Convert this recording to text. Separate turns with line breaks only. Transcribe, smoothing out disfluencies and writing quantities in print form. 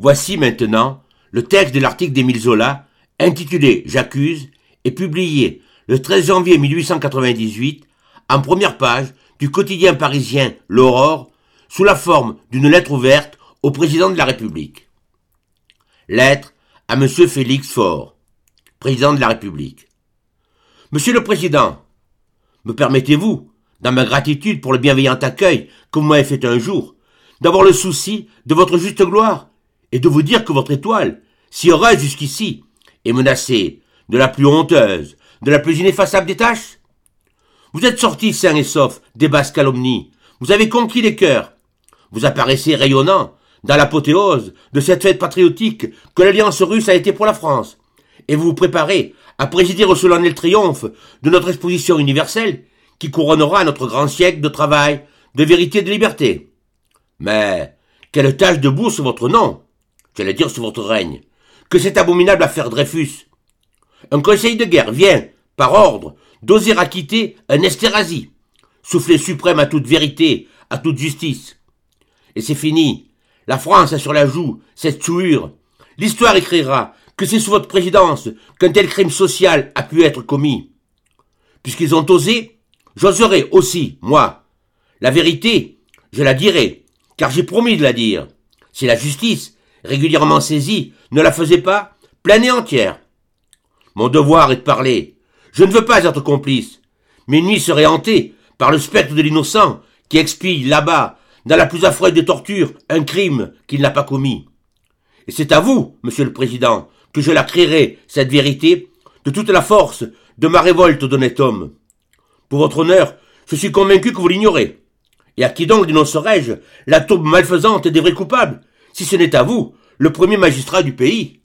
Voici maintenant le texte de l'article d'Émile Zola, intitulé « J'accuse » et publié le 13 janvier 1898 en première page du quotidien parisien L'Aurore, sous la forme d'une lettre ouverte au président de la République. Lettre à M. Félix Faure, président de la République. Monsieur le Président, me permettez-vous, dans ma gratitude pour le bienveillant accueil que vous m'avez fait un jour, d'avoir le souci de votre juste gloire et de vous dire que votre étoile, si heureuse jusqu'ici, est menacée de la plus honteuse, de la plus ineffaçable des tâches? Vous êtes sortis sains et saufs des basses calomnies, vous avez conquis les cœurs, vous apparaissez rayonnant dans l'apothéose de cette fête patriotique que l'Alliance russe a été pour la France, et vous vous préparez à présider au solennel triomphe de notre exposition universelle qui couronnera notre grand siècle de travail, de vérité et de liberté. Mais quelle tache de boue sur votre nom, j'allais dire sur votre règne, que cette abominable affaire Dreyfus. Un conseil de guerre vient, par ordre, d'oser acquitter un Esterhazy, soufflet suprême à toute vérité, à toute justice. Et c'est fini. La France a sur la joue cette souillure. L'histoire écrira que c'est sous votre présidence qu'un tel crime social a pu être commis. Puisqu'ils ont osé, j'oserai aussi, moi. La vérité, je la dirai, car j'ai promis de la dire. Si la justice, régulièrement saisie, ne la faisait pas, pleine et entière. Mon devoir est de parler. Je ne veux pas être complice. Mes nuits seraient hantées par le spectre de l'innocent qui expie là-bas, dans la plus affreuse des tortures, un crime qu'il n'a pas commis. Et c'est à vous, Monsieur le Président, que je la crierai, cette vérité, de toute la force de ma révolte d'honnête homme. Pour votre honneur, je suis convaincu que vous l'ignorez. Et à qui donc dénoncerai-je la tourbe malfaisante des vrais coupables, si ce n'est à vous, le premier magistrat du pays?